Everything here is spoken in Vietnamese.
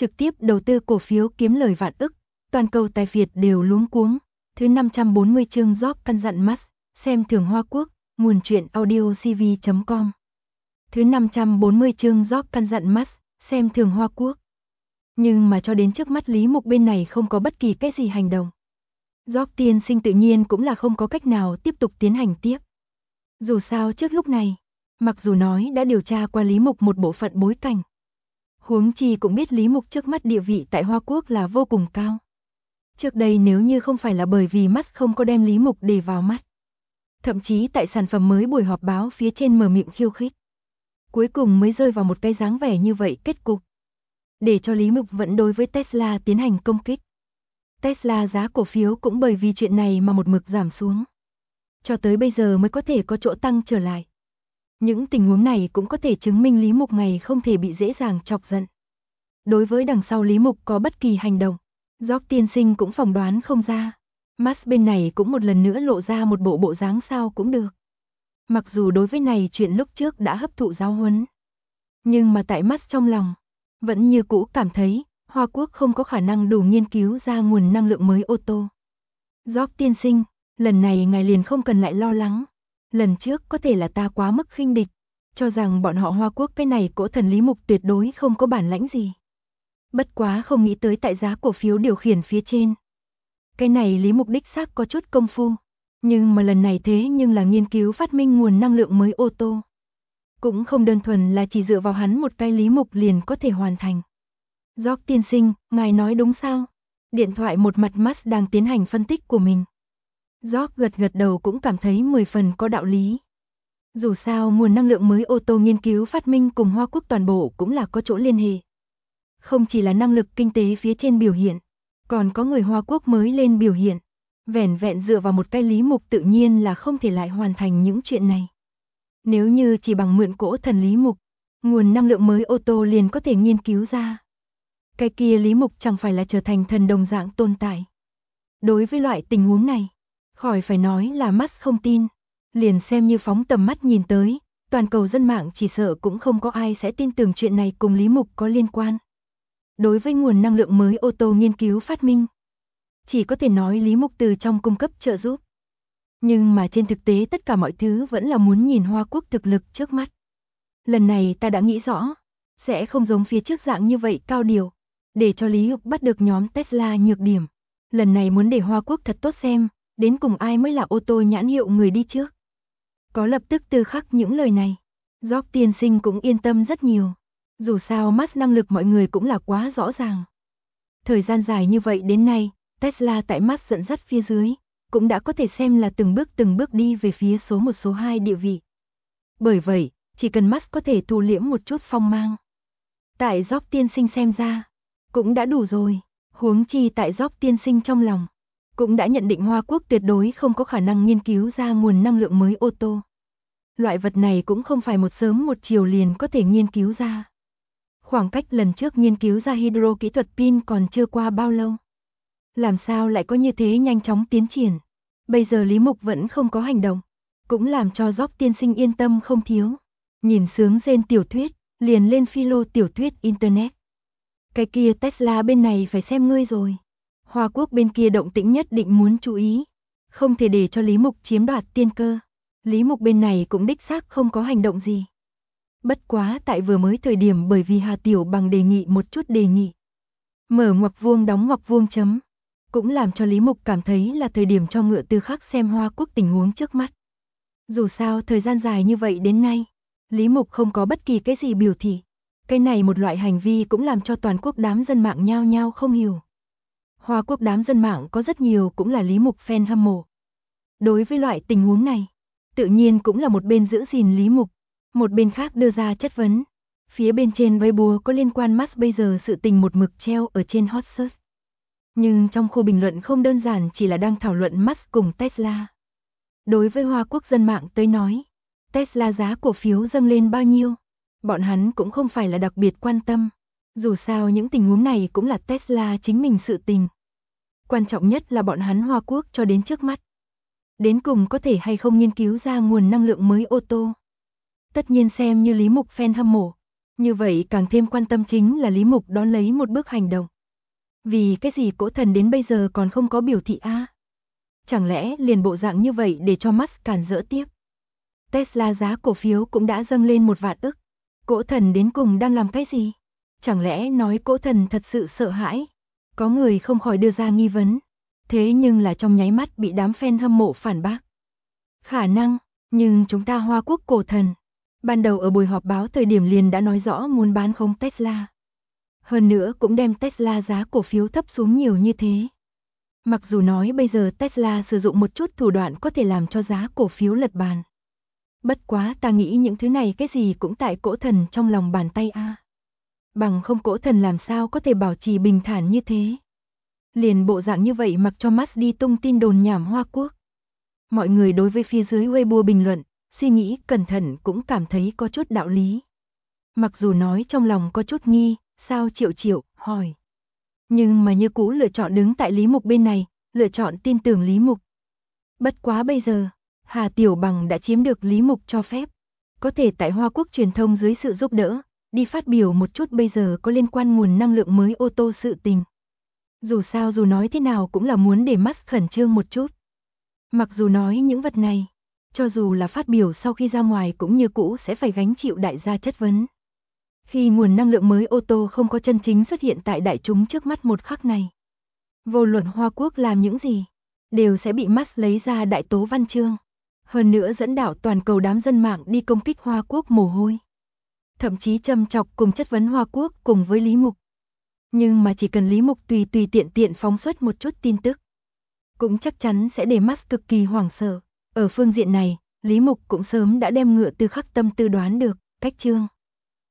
trực tiếp đầu tư cổ phiếu kiếm lời vạn ức, toàn cầu tài phiệt đều luống cuống. Thứ 540 chương Job căn dặn Musk, xem thường Hoa Quốc, nguồn truyện audio cv.com. Thứ 540 chương Job căn dặn Musk, xem thường Hoa Quốc. Nhưng mà cho đến trước mắt Lý Mục bên này không có bất kỳ cái gì hành động. Job tiên sinh tự nhiên cũng là không có cách nào tiếp tục tiến hành tiếp. Dù sao trước lúc này, mặc dù nói đã điều tra qua Lý Mục một bộ phận bối cảnh, huống chi cũng biết Lý Mục trước mắt địa vị tại Hoa Quốc là vô cùng cao. Trước đây nếu như không phải là bởi vì Musk không có đem Lý Mục để vào mắt, thậm chí tại sản phẩm mới buổi họp báo phía trên mở miệng khiêu khích, cuối cùng mới rơi vào một cái dáng vẻ như vậy kết cục. Để cho Lý Mục vẫn đối với Tesla tiến hành công kích. Tesla giá cổ phiếu cũng bởi vì chuyện này mà một mực giảm xuống. Cho tới bây giờ mới có thể có chỗ tăng trở lại. Những tình huống này cũng có thể chứng minh Lý Mục ngày không thể bị dễ dàng chọc giận. Đối với đằng sau Lý Mục có bất kỳ hành động, Job tiên sinh cũng phỏng đoán không ra. Musk bên này cũng một lần nữa lộ ra một bộ dáng sao cũng được. Mặc dù đối với này chuyện lúc trước đã hấp thụ giáo huấn, nhưng mà tại Musk trong lòng, vẫn như cũ cảm thấy Hoa Quốc không có khả năng đủ nghiên cứu ra nguồn năng lượng mới ô tô. Job tiên sinh, lần này ngài liền không cần lại lo lắng. Lần trước có thể là ta quá mức khinh địch, cho rằng bọn họ Hoa Quốc cái này cỗ thần Lý Mục tuyệt đối không có bản lãnh gì. Bất quá không nghĩ tới tại giá cổ phiếu điều khiển phía trên. Cái này Lý Mục đích xác có chút công phu, nhưng mà lần này thế nhưng là nghiên cứu phát minh nguồn năng lượng mới ô tô. Cũng không đơn thuần là chỉ dựa vào hắn một cái Lý Mục liền có thể hoàn thành. Job tiên sinh, ngài nói đúng sao? Điện thoại một mặt Musk đang tiến hành phân tích của mình. Job gật đầu cũng cảm thấy 10 phần có đạo lý. Dù sao nguồn năng lượng mới ô tô nghiên cứu phát minh cùng Hoa Quốc toàn bộ cũng là có chỗ liên hệ. Không chỉ là năng lực kinh tế phía trên biểu hiện, còn có người Hoa Quốc mới lên biểu hiện. Vẻn vẹn dựa vào một cái Lý Mục tự nhiên là không thể lại hoàn thành những chuyện này. Nếu như chỉ bằng mượn cỗ thần Lý Mục, nguồn năng lượng mới ô tô liền có thể nghiên cứu ra. Cái kia Lý Mục chẳng phải là trở thành thần đồng dạng tồn tại. Đối với loại tình huống này, khỏi phải nói là Musk không tin, liền xem như phóng tầm mắt nhìn tới, toàn cầu dân mạng chỉ sợ cũng không có ai sẽ tin tưởng chuyện này cùng Lý Mục có liên quan. Đối với nguồn năng lượng mới ô tô nghiên cứu phát minh, chỉ có thể nói Lý Mục từ trong cung cấp trợ giúp. Nhưng mà trên thực tế tất cả mọi thứ vẫn là muốn nhìn Hoa Quốc thực lực trước mắt. Lần này ta đã nghĩ rõ, sẽ không giống phía trước dạng như vậy cao điều, để cho Lý Mục bắt được nhóm Tesla nhược điểm. Lần này muốn để Hoa Quốc thật tốt xem, đến cùng ai mới là ô tô nhãn hiệu người đi trước. Có lập tức tư khắc những lời này, Job tiên sinh cũng yên tâm rất nhiều. Dù sao Musk năng lực mọi người cũng là quá rõ ràng. Thời gian dài như vậy đến nay, Tesla tại Musk dẫn dắt phía dưới, cũng đã có thể xem là từng bước đi về phía số 1 số 2 địa vị. Bởi vậy, chỉ cần Musk có thể thu liễm một chút phong mang, tại Job tiên sinh xem ra, cũng đã đủ rồi. Huống chi tại Job tiên sinh trong lòng, cũng đã nhận định Hoa Quốc tuyệt đối không có khả năng nghiên cứu ra nguồn năng lượng mới ô tô. Loại vật này cũng không phải một sớm một chiều liền có thể nghiên cứu ra. Khoảng cách lần trước nghiên cứu ra hydro kỹ thuật pin còn chưa qua bao lâu. Làm sao lại có như thế nhanh chóng tiến triển. Bây giờ Lý Mục vẫn không có hành động, cũng làm cho Job tiên sinh yên tâm không thiếu. Nhìn sướng rên tiểu thuyết, liền lên philo tiểu thuyết internet. Cái kia Tesla bên này phải xem ngươi rồi. Hoa Quốc bên kia động tĩnh nhất định muốn chú ý. Không thể để cho Lý Mục chiếm đoạt tiên cơ. Lý Mục bên này cũng đích xác không có hành động gì. Bất quá tại vừa mới thời điểm bởi vì Hà Tiểu Bằng đề nghị một chút đề nghị. Mở ngoặc vuông đóng ngoặc vuông chấm. Cũng làm cho Lý Mục cảm thấy là thời điểm cho ngựa tư khắc xem Hoa Quốc tình huống trước mắt. Dù sao thời gian dài như vậy đến nay, Lý Mục không có bất kỳ cái gì biểu thị. Cái này một loại hành vi cũng làm cho toàn quốc đám dân mạng nhao nhao không hiểu. Hoa Quốc đám dân mạng có rất nhiều cũng là Lý Mục fan hâm mộ. Đối với loại tình huống này, tự nhiên cũng là một bên giữ gìn Lý Mục, một bên khác đưa ra chất vấn. Phía bên trên Weibo có liên quan Musk bây giờ sự tình một mực treo ở trên hot search. Nhưng trong khu bình luận không đơn giản chỉ là đang thảo luận Musk cùng Tesla. Đối với Hoa Quốc dân mạng tới nói, Tesla giá cổ phiếu dâng lên bao nhiêu, bọn hắn cũng không phải là đặc biệt quan tâm. Dù sao những tình huống này cũng là Tesla chính mình sự tình. Quan trọng nhất là bọn hắn Hoa Quốc cho đến trước mắt. Đến cùng có thể hay không nghiên cứu ra nguồn năng lượng mới ô tô. Tất nhiên xem như Lý Mục fan hâm mộ, Như vậy càng thêm quan tâm chính là Lý Mục đón lấy một bước hành động. Vì cái gì Cố Thần đến bây giờ còn không có biểu thị a? Chẳng lẽ liền bộ dạng như vậy để cho Musk cản rỡ tiếp? Tesla giá cổ phiếu cũng đã dâng lên 1 vạn ức. Cố Thần đến cùng đang làm cái gì? Chẳng lẽ nói Cố Thần thật sự sợ hãi? Có người không khỏi đưa ra nghi vấn. Thế nhưng là trong nháy mắt bị đám fan hâm mộ phản bác. Khả năng, nhưng chúng ta Hoa Quốc Cổ Thần. Ban đầu ở buổi họp báo thời điểm liền đã nói rõ muốn bán khống Tesla. Hơn nữa cũng đem Tesla giá cổ phiếu thấp xuống nhiều như thế. Mặc dù nói bây giờ Tesla sử dụng một chút thủ đoạn có thể làm cho giá cổ phiếu lật bàn. Bất quá ta nghĩ những thứ này cái gì cũng tại Cố Thần trong lòng bàn tay a. Bằng không Cố Thần làm sao có thể bảo trì bình thản như thế. Liền bộ dạng như vậy mặc cho Musk đi tung tin đồn nhảm Hoa Quốc. Mọi người đối với phía dưới Weibo bình luận, suy nghĩ cẩn thận cũng cảm thấy có chút đạo lý. Mặc dù nói trong lòng có chút nghi, sao Triệu hỏi. Nhưng mà như cũ lựa chọn đứng tại Lý Mục bên này, lựa chọn tin tưởng Lý Mục. Bất quá bây giờ, Hà Tiểu Bằng đã chiếm được Lý Mục cho phép. Có thể tại Hoa Quốc truyền thông dưới sự giúp đỡ, đi phát biểu một chút bây giờ có liên quan nguồn năng lượng mới ô tô sự tình. Dù sao dù nói thế nào cũng là muốn để Musk khẩn trương một chút. Mặc dù nói những vật này, cho dù là phát biểu sau khi ra ngoài cũng như cũ sẽ phải gánh chịu đại gia chất vấn. Khi nguồn năng lượng mới ô tô không có chân chính xuất hiện tại đại chúng trước mắt một khắc này. Vô luận Hoa Quốc làm những gì, đều sẽ bị Musk lấy ra đại tố văn chương. Hơn nữa dẫn đạo toàn cầu đám dân mạng đi công kích Hoa Quốc mồ hôi. Thậm chí châm chọc cùng chất vấn Hoa Quốc cùng với Lý Mục. Nhưng mà chỉ cần Lý Mục tùy tiện phóng xuất một chút tin tức, cũng chắc chắn sẽ để Musk cực kỳ hoảng sợ. Ở phương diện này, Lý Mục cũng sớm đã đem ngựa tư khắc tâm tư đoán được, cách chương.